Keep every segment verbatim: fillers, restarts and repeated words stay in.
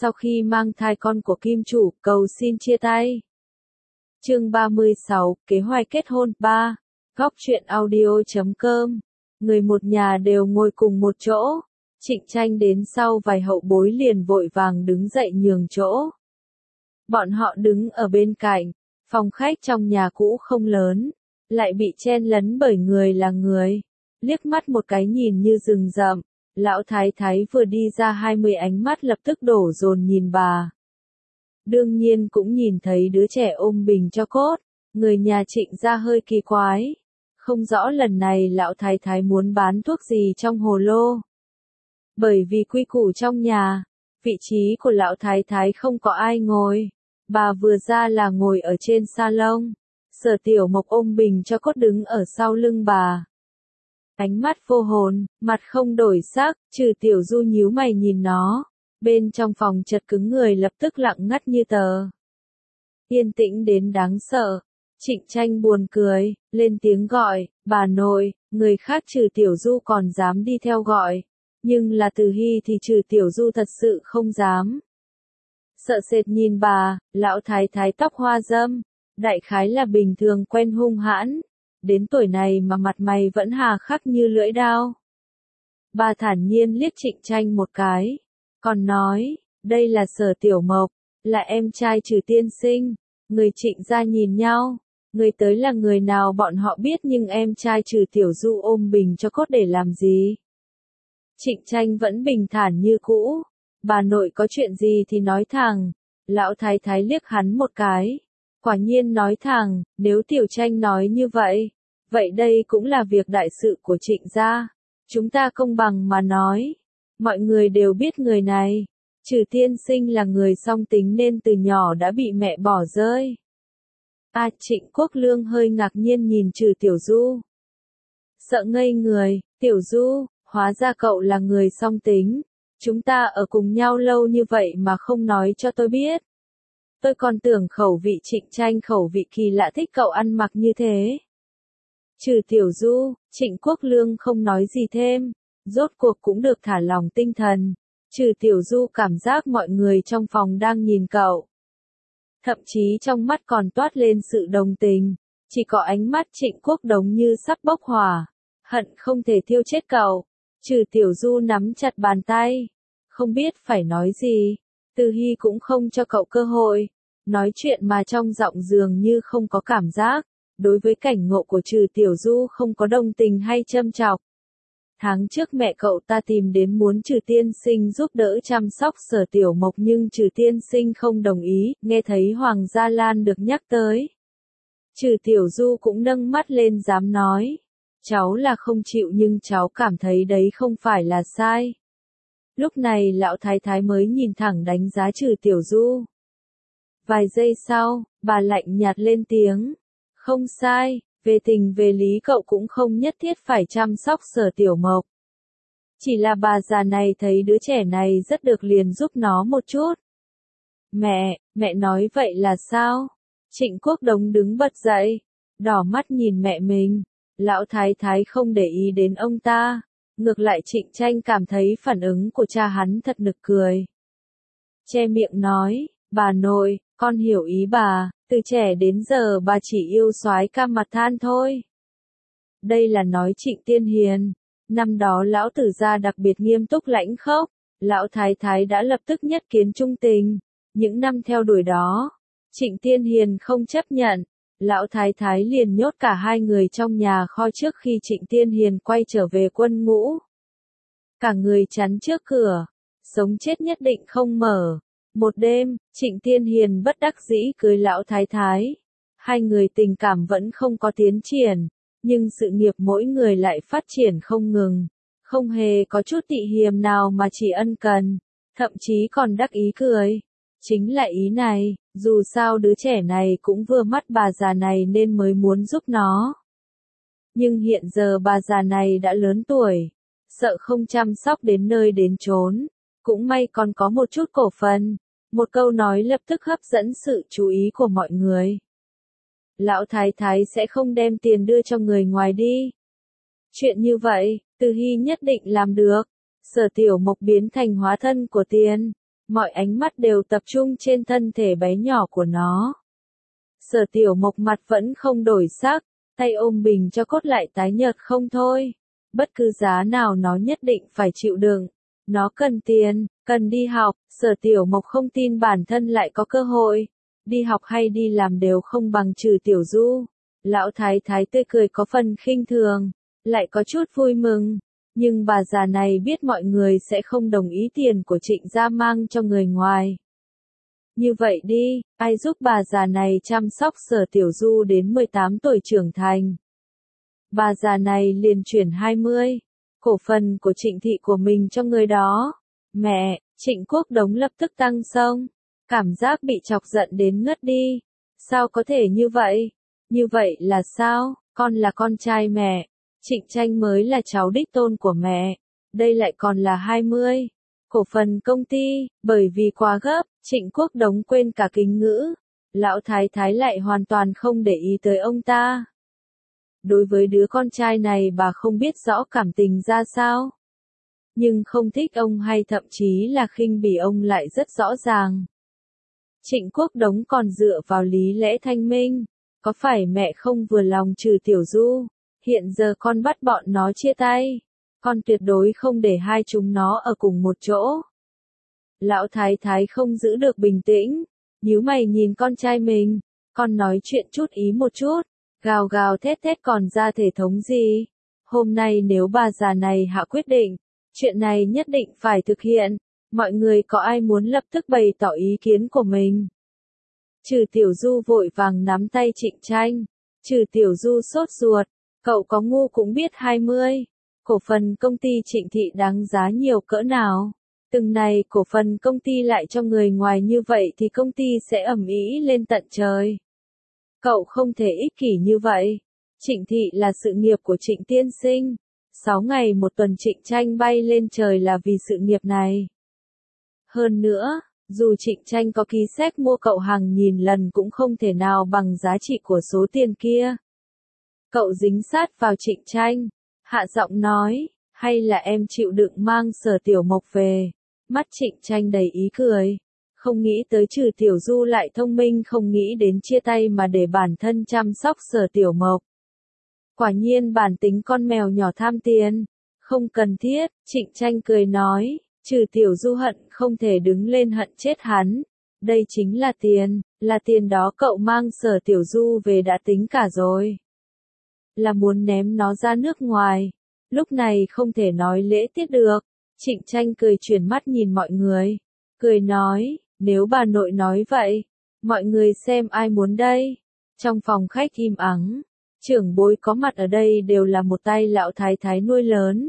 sau khi mang thai con của kim chủ, cầu xin chia tay. Chương ba mươi sáu, kế hoạch kết hôn. ba. Góc truyện audio chấm com. Người một nhà đều ngồi cùng một chỗ. Trịnh Tranh đến sau vài hậu bối liền vội vàng đứng dậy nhường chỗ. Bọn họ đứng ở bên cạnh, phòng khách trong nhà cũ không lớn, lại bị chen lấn bởi người là người. Liếc mắt một cái nhìn như rừng rậm, lão thái thái vừa đi ra hai mươi ánh mắt lập tức đổ dồn nhìn bà. Đương nhiên cũng nhìn thấy đứa trẻ ôm bình cho cốt, người nhà Trịnh ra hơi kỳ quái. Không rõ lần này lão thái thái muốn bán thuốc gì trong hồ lô. Bởi vì quy củ trong nhà, vị trí của lão thái thái không có ai ngồi. Bà vừa ra là ngồi ở trên salon. Sở Tiểu Mộc ôm bình cho cốt đứng ở sau lưng bà. Ánh mắt vô hồn, mặt không đổi sắc, trừ Tiểu Du nhíu mày nhìn nó. Bên trong phòng chật cứng người lập tức lặng ngắt như tờ. Yên tĩnh đến đáng sợ. Trịnh Tranh buồn cười, lên tiếng gọi, bà nội, người khác trừ Tiểu Du còn dám đi theo gọi. Nhưng là Từ Hy thì trừ Tiểu Du thật sự không dám. Sợ sệt nhìn bà, lão thái thái tóc hoa râm, đại khái là bình thường quen hung hãn. Đến tuổi này mà mặt mày vẫn hà khắc như lưỡi dao. Bà thản nhiên liếc Trịnh Tranh một cái, còn nói, đây là Sở Tiểu Mộc, là em trai Trừ tiên sinh. Người Trịnh ra nhìn nhau, người tới là người nào bọn họ biết nhưng em trai Trừ Tiểu Du ôm bình cho cốt để làm gì? Trịnh Tranh vẫn bình thản như cũ, bà nội có chuyện gì thì nói thẳng. Lão thái thái liếc hắn một cái, quả nhiên nói thẳng, nếu Tiểu Tranh nói như vậy, vậy đây cũng là việc đại sự của Trịnh gia. Chúng ta công bằng mà nói, mọi người đều biết người này, Trừ tiên sinh là người song tính nên từ nhỏ đã bị mẹ bỏ rơi. À, Trịnh Quốc Lương hơi ngạc nhiên nhìn Trừ Tiểu Du. Sợ ngây người, Tiểu Du, hóa ra cậu là người song tính. Chúng ta ở cùng nhau lâu như vậy mà không nói cho tôi biết. Tôi còn tưởng khẩu vị Trịnh Tranh khẩu vị kỳ lạ thích cậu ăn mặc như thế. Trừ Tiểu Du, Trịnh Quốc Lương không nói gì thêm, rốt cuộc cũng được thả lòng tinh thần. Trừ Tiểu Du cảm giác mọi người trong phòng đang nhìn cậu. Thậm chí trong mắt còn toát lên sự đồng tình, chỉ có ánh mắt Trịnh Quốc Đống như sắp bốc hỏa, hận không thể thiêu chết cậu. Trừ Tiểu Du nắm chặt bàn tay, không biết phải nói gì. Từ Hy cũng không cho cậu cơ hội, nói chuyện mà trong giọng dường như không có cảm giác. Đối với cảnh ngộ của Trừ Tiểu Du không có đồng tình hay châm chọc. Tháng trước mẹ cậu ta tìm đến muốn Trừ tiên sinh giúp đỡ chăm sóc Sở Tiểu Mộc nhưng Trừ tiên sinh không đồng ý, nghe thấy Hoàng Gia Lan được nhắc tới. Trừ Tiểu Du cũng nâng mắt lên dám nói. Cháu là không chịu nhưng cháu cảm thấy đấy không phải là sai. Lúc này lão thái thái mới nhìn thẳng đánh giá Trừ Tiểu Du. Vài giây sau, bà lạnh nhạt lên tiếng. Không sai, về tình về lý cậu cũng không nhất thiết phải chăm sóc Sở Tiểu Mộc. Chỉ là bà già này thấy đứa trẻ này rất được liền giúp nó một chút. Mẹ, mẹ nói vậy là sao? Trịnh Quốc Đống đứng bật dậy, đỏ mắt nhìn mẹ mình. Lão thái thái không để ý đến ông ta, ngược lại Trịnh Tranh cảm thấy phản ứng của cha hắn thật nực cười. Che miệng nói, bà nội, con hiểu ý bà, từ trẻ đến giờ bà chỉ yêu soái ca mặt than thôi. Đây là nói Trịnh Tiên Hiền, năm đó lão tử gia đặc biệt nghiêm túc lãnh khốc, lão thái thái đã lập tức nhất kiến trung tình. Những năm theo đuổi đó, Trịnh Tiên Hiền không chấp nhận. Lão thái thái liền nhốt cả hai người trong nhà kho trước khi Trịnh Tiên Hiền quay trở về quân ngũ. Cả người chắn trước cửa, sống chết nhất định không mở. Một đêm, Trịnh Tiên Hiền bất đắc dĩ cưới lão thái thái. Hai người tình cảm vẫn không có tiến triển, nhưng sự nghiệp mỗi người lại phát triển không ngừng. Không hề có chút tị hiềm nào mà chỉ ân cần, thậm chí còn đắc ý cười. Chính là ý này, dù sao đứa trẻ này cũng vừa mắt bà già này nên mới muốn giúp nó. Nhưng hiện giờ bà già này đã lớn tuổi, sợ không chăm sóc đến nơi đến chốn, cũng may còn có một chút cổ phần. Một câu nói lập tức hấp dẫn sự chú ý của mọi người. Lão thái thái sẽ không đem tiền đưa cho người ngoài đi. Chuyện như vậy, Từ Hy nhất định làm được. Sở Tiểu Mộc biến thành hóa thân của tiền. mọi ánh mắt đều tập trung trên thân thể bé nhỏ của nó. Sở Tiểu Mộc mặt vẫn không đổi sắc, tay ôm bình cho cốt lại tái nhợt không thôi. Bất cứ giá nào nó nhất định phải chịu đựng. Nó cần tiền, cần đi học, Sở Tiểu Mộc không tin bản thân lại có cơ hội. Đi học hay đi làm đều không bằng Trừ Tiểu Du. Lão thái thái tươi cười có phần khinh thường, lại có chút vui mừng. Nhưng bà già này biết mọi người sẽ không đồng ý tiền của Trịnh gia mang cho người ngoài. Như vậy đi, ai giúp bà già này chăm sóc Sở Tiểu Du đến mười tám tuổi trưởng thành. Bà già này liền chuyển hai mươi, cổ phần của Trịnh thị của mình cho người đó. Mẹ, Trịnh Quốc Đống lập tức tăng xông, cảm giác bị chọc giận đến ngất đi. Sao có thể như vậy? Như vậy là sao? Con là con trai mẹ. Trịnh Tranh mới là cháu đích tôn của mẹ. Đây lại còn là hai mươi. Cổ phần công ty, bởi vì quá gấp, Trịnh Quốc Đống quên cả kính ngữ. Lão thái thái lại hoàn toàn không để ý tới ông ta. Đối với đứa con trai này bà không biết rõ cảm tình ra sao. Nhưng không thích ông hay thậm chí là khinh bỉ ông lại rất rõ ràng. Trịnh Quốc Đống còn dựa vào lý lẽ thanh minh. Có phải mẹ không vừa lòng Trừ Tiểu Du? Hiện giờ con bắt bọn nó chia tay. Con tuyệt đối không để hai chúng nó ở cùng một chỗ. Lão thái thái không giữ được bình tĩnh. Nhíu mày nhìn con trai mình. Con nói chuyện chút ý một chút. Gào gào thét thét còn ra thể thống gì? Hôm nay nếu bà già này hạ quyết định, chuyện này nhất định phải thực hiện. Mọi người có ai muốn lập tức bày tỏ ý kiến của mình? Trừ Tiểu Du vội vàng nắm tay Trịnh Tranh. Trừ Tiểu Du sốt ruột. Cậu có ngu cũng biết hai mươi. Cổ phần công ty Trịnh thị đáng giá nhiều cỡ nào? Từng này cổ phần công ty lại cho người ngoài như vậy thì công ty sẽ ầm ĩ lên tận trời. Cậu không thể ích kỷ như vậy. Trịnh thị là sự nghiệp của Trịnh tiên sinh. Sáu ngày một tuần Trịnh Tranh bay lên trời là vì sự nghiệp này. Hơn nữa, dù Trịnh Tranh có ký séc mua cậu hàng nghìn lần cũng không thể nào bằng giá trị của số tiền kia. Cậu dính sát vào Trịnh Tranh, hạ giọng nói, hay là em chịu đựng mang Sở Tiểu Mộc về. Mắt Trịnh Tranh đầy ý cười. Không nghĩ tới Trừ Tiểu Du lại thông minh không nghĩ đến chia tay mà để bản thân chăm sóc Sở Tiểu Mộc. Quả nhiên bản tính con mèo nhỏ tham tiền. Không cần thiết, Trịnh Tranh cười nói, Trừ Tiểu Du hận không thể đứng lên hận chết hắn. Đây chính là tiền, là tiền đó cậu mang Sở Tiểu Du về đã tính cả rồi. Là muốn ném nó ra nước ngoài. Lúc này không thể nói lễ tiết được. Trịnh Tranh cười chuyển mắt nhìn mọi người. Cười nói, nếu bà nội nói vậy, mọi người xem ai muốn đây. Trong phòng khách im ắng, trưởng bối có mặt ở đây đều là một tay lão thái thái nuôi lớn.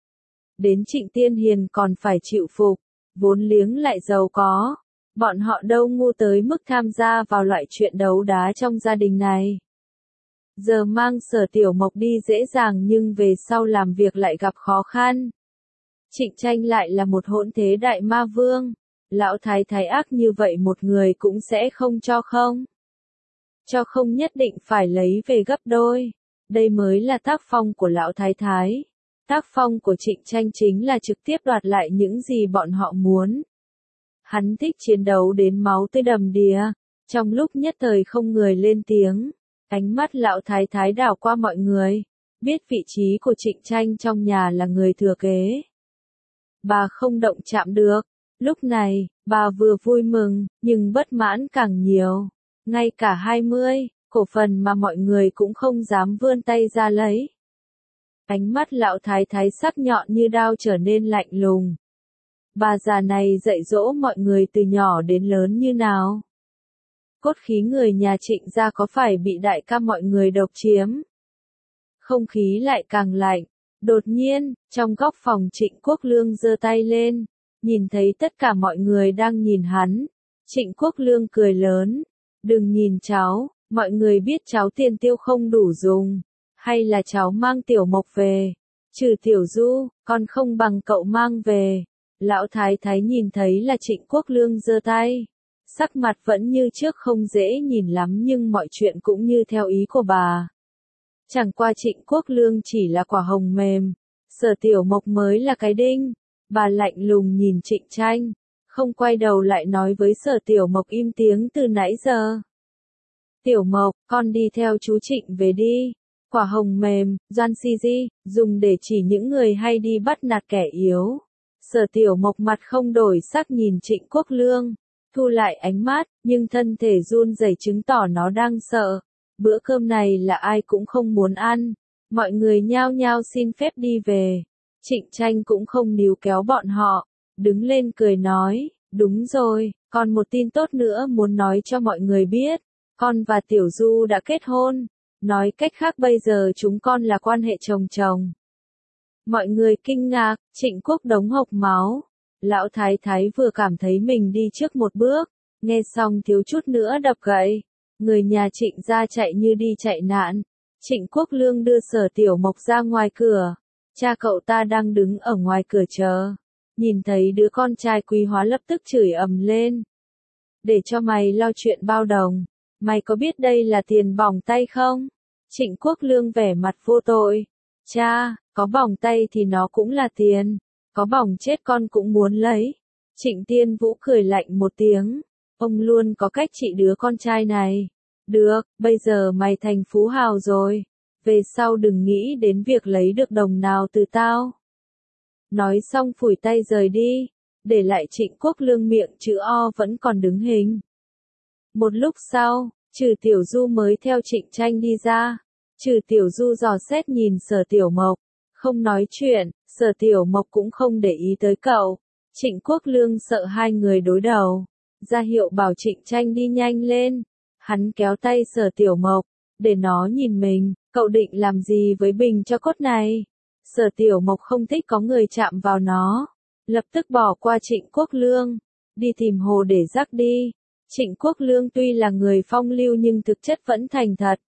Đến Trịnh Tiên Hiền còn phải chịu phục, vốn liếng lại giàu có. Bọn họ đâu ngu tới mức tham gia vào loại chuyện đấu đá trong gia đình này. Giờ mang Sở Tiểu Mộc đi dễ dàng nhưng về sau làm việc lại gặp khó khăn. Trịnh Tranh lại là một hỗn thế đại ma vương. Lão thái thái ác như vậy một người cũng sẽ không cho không. Cho không nhất định phải lấy về gấp đôi. Đây mới là tác phong của lão thái thái. Tác phong của Trịnh Tranh chính là trực tiếp đoạt lại những gì bọn họ muốn. Hắn thích chiến đấu đến máu tươi đầm đìa. Trong lúc nhất thời không người lên tiếng. Ánh mắt lão thái thái đảo qua mọi người. Biết vị trí của Trịnh Tranh trong nhà là người thừa kế. Bà không động chạm được. Lúc này, bà vừa vui mừng, nhưng bất mãn càng nhiều. Ngay cả hai mươi, cổ phần mà mọi người cũng không dám vươn tay ra lấy. Ánh mắt lão thái thái sắc nhọn như đao trở nên lạnh lùng. Bà già này dạy dỗ mọi người từ nhỏ đến lớn như nào? Cốt khí người nhà Trịnh gia có phải bị đại ca mọi người độc chiếm? Không khí lại càng lạnh. Đột nhiên, trong góc phòng Trịnh Quốc Lương giơ tay lên, nhìn thấy tất cả mọi người đang nhìn hắn. Trịnh Quốc Lương cười lớn, đừng nhìn cháu, mọi người biết cháu tiền tiêu không đủ dùng, hay là cháu mang Tiểu Mộc về. Trừ Tiểu Du, con không bằng cậu mang về. Lão thái thái nhìn thấy là Trịnh Quốc Lương giơ tay. Sắc mặt vẫn như trước không dễ nhìn lắm nhưng mọi chuyện cũng như theo ý của bà. Chẳng qua Trịnh Quốc Lương chỉ là quả hồng mềm, Sở Tiểu Mộc mới là cái đinh. Bà lạnh lùng nhìn Trịnh Tranh, không quay đầu lại nói với Sở Tiểu Mộc im tiếng từ nãy giờ. Tiểu Mộc, con đi theo chú Trịnh về đi. Quả hồng mềm, Doan Si Di, dùng để chỉ những người hay đi bắt nạt kẻ yếu. Sở Tiểu Mộc mặt không đổi sắc nhìn Trịnh Quốc Lương, thu lại ánh mắt, nhưng thân thể run rẩy chứng tỏ nó đang sợ. Bữa cơm này là ai cũng không muốn ăn. Mọi người nhao nhao xin phép đi về. Trịnh Tranh cũng không níu kéo bọn họ, đứng lên cười nói, đúng rồi, còn một tin tốt nữa muốn nói cho mọi người biết. Con và Tiểu Du đã kết hôn. Nói cách khác bây giờ chúng con là quan hệ chồng chồng. Mọi người kinh ngạc, Trịnh Quốc Đống hộc máu. Lão Thái Thái vừa cảm thấy mình đi trước một bước, nghe xong thiếu chút nữa đập gậy. Người nhà Trịnh ra chạy như đi chạy nạn. Trịnh Quốc Lương đưa Sở Tiểu Mộc ra ngoài cửa. Cha cậu ta đang đứng ở ngoài cửa chờ. Nhìn thấy đứa con trai quý hóa lập tức chửi ầm lên. Để cho mày lo chuyện bao đồng. Mày có biết đây là tiền bỏng tay không? Trịnh Quốc Lương vẻ mặt vô tội. Cha, có bỏng tay thì nó cũng là tiền. Có bỏng chết con cũng muốn lấy. Trịnh Tiên Vũ cười lạnh một tiếng. Ông luôn có cách trị đứa con trai này. Được, bây giờ mày thành phú hào rồi. Về sau đừng nghĩ đến việc lấy được đồng nào từ tao. Nói xong phủi tay rời đi. Để lại Trịnh Quốc Lương miệng chữ O vẫn còn đứng hình. Một lúc sau, Trừ Tiểu Du mới theo Trịnh Tranh đi ra. Trừ Tiểu Du dò xét nhìn Sở Tiểu Mộc. Không nói chuyện, Sở Tiểu Mộc cũng không để ý tới cậu. Trịnh Quốc Lương sợ hai người đối đầu. Ra hiệu bảo Trịnh Tranh đi nhanh lên. Hắn kéo tay Sở Tiểu Mộc, để nó nhìn mình, cậu định làm gì với bình cho cốt này? Sở Tiểu Mộc không thích có người chạm vào nó. Lập tức bỏ qua Trịnh Quốc Lương. Đi tìm hồ để rắc đi. Trịnh Quốc Lương tuy là người phong lưu nhưng thực chất vẫn thành thật.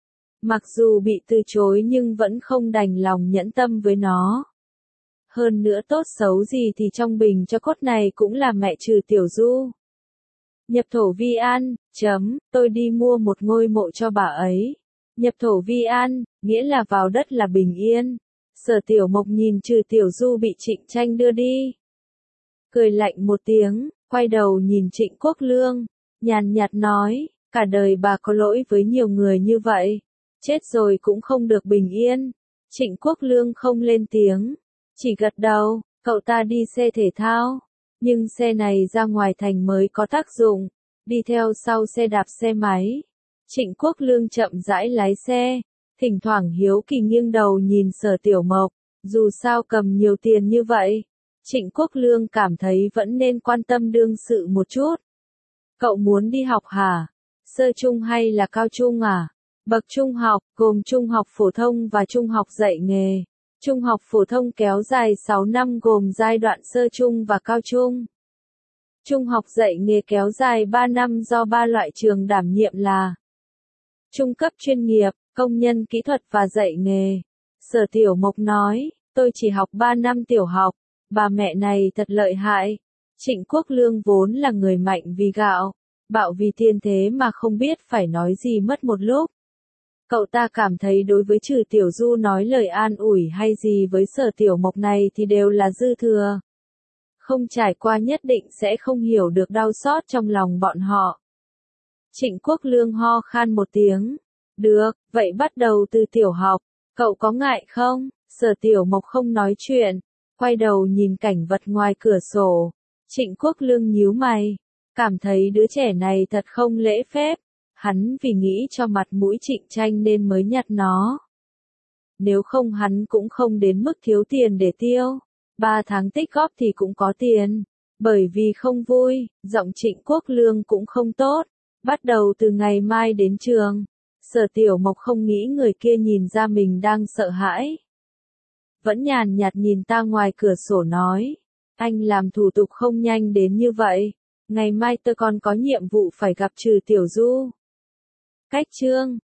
Mặc dù bị từ chối nhưng vẫn không đành lòng nhẫn tâm với nó. Hơn nữa tốt xấu gì thì trong bình cho cốt này cũng là mẹ Trừ Tiểu Du. Nhập thổ vi an, chấm, tôi đi mua một ngôi mộ cho bà ấy. Nhập thổ vi an, nghĩa là vào đất là bình yên. Sở Tiểu Mộc nhìn Trừ Tiểu Du bị Trịnh Tranh đưa đi. Cười lạnh một tiếng, quay đầu nhìn Trịnh Quốc Lương, nhàn nhạt nói, cả đời bà có lỗi với nhiều người như vậy. Chết rồi cũng không được bình yên. Trịnh Quốc Lương không lên tiếng, chỉ gật đầu, cậu ta đi xe thể thao. Nhưng xe này ra ngoài thành mới có tác dụng, đi theo sau xe đạp xe máy. Trịnh Quốc Lương chậm rãi lái xe, thỉnh thoảng hiếu kỳ nghiêng đầu nhìn Sở Tiểu Mộc, dù sao cầm nhiều tiền như vậy. Trịnh Quốc Lương cảm thấy vẫn nên quan tâm đương sự một chút. Cậu muốn đi học hả? Sơ trung hay là cao trung à? Bậc trung học, gồm trung học phổ thông và trung học dạy nghề. Trung học phổ thông kéo dài sáu năm gồm giai đoạn sơ trung và cao trung. Trung học dạy nghề kéo dài ba năm do ba loại trường đảm nhiệm là trung cấp chuyên nghiệp, công nhân kỹ thuật và dạy nghề. Sở Tiểu Mộc nói, tôi chỉ học ba năm tiểu học, bà mẹ này thật lợi hại. Trịnh Quốc Lương vốn là người mạnh vì gạo, bạo vì tiền thế mà không biết phải nói gì mất một lúc. Cậu ta cảm thấy đối với Trừ Tiểu Du nói lời an ủi hay gì với Sở Tiểu Mộc này thì đều là dư thừa. Không trải qua nhất định sẽ không hiểu được đau xót trong lòng bọn họ. Trịnh Quốc Lương ho khan một tiếng. Được, vậy bắt đầu từ tiểu học, cậu có ngại không? Sở Tiểu Mộc không nói chuyện, quay đầu nhìn cảnh vật ngoài cửa sổ. Trịnh Quốc Lương nhíu mày, cảm thấy đứa trẻ này thật không lễ phép. Hắn vì nghĩ cho mặt mũi Trịnh Tranh nên mới nhặt nó. Nếu không hắn cũng không đến mức thiếu tiền để tiêu. Ba tháng tích góp thì cũng có tiền. Bởi vì không vui, giọng Trịnh Quốc Lương cũng không tốt. Bắt đầu từ ngày mai đến trường. Sở Tiểu Mộc không nghĩ người kia nhìn ra mình đang sợ hãi. Vẫn nhàn nhạt nhìn ta ngoài cửa sổ nói. Anh làm thủ tục không nhanh đến như vậy. Ngày mai tôi còn có nhiệm vụ phải gặp Trừ Tiểu Du. Cách chương